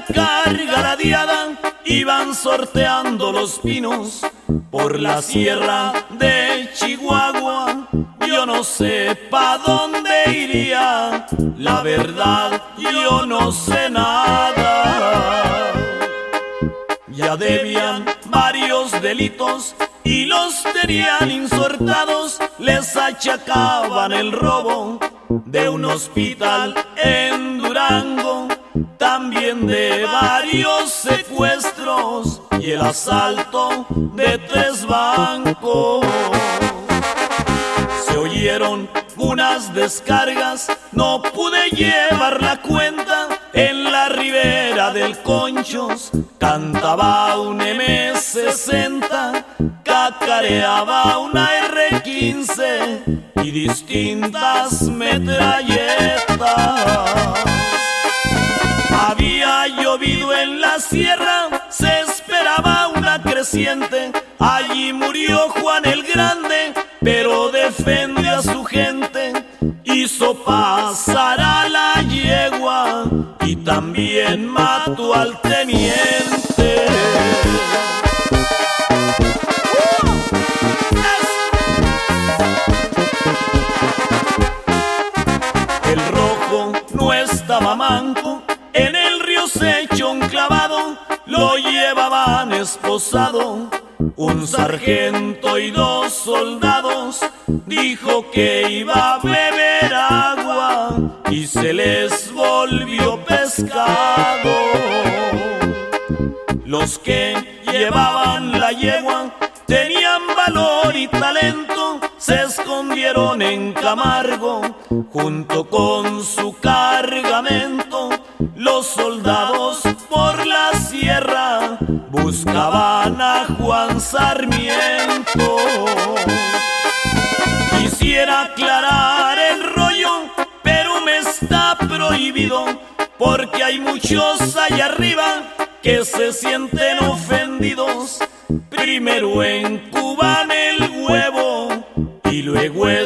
carga la diada, iban sorteando los pinos por la sierra de Chihuahua. Yo no sé pa' dónde iría, la verdad yo no sé nada. Ya debían varios delitos y los tenían insortados, les achacaban el robo de un hospital en Durango, también de varios secuestros y el asalto de 3 bancos. Se oyeron unas descargas, no pude llevar la cuenta. En la ribera del Conchos cantaba un M60, cacareaba una R15 y distintas metralletas. Había llovido en la sierra, se esperaba una creciente. Allí murió Juan el Grande, pero defendió a su gente. Hizo pasar a la yegua y también mató al teniente. El Rojo no estaba manco, en el río se echó un clavado, lo llevaban esposado un sargento y 2 soldados. Dijo que iba a beber agua y se les volvió pescado. Los que llevaban la yegua tenían valor y talento, se escondieron en Camargo junto con su cargamento. Los soldados por la sierra buscaban a Juan Sarmiento. Quisiera aclarar el rollo, pero me está prohibido, porque hay muchos allá arriba que se sienten ofendidos. Primero encuban el huevo y luego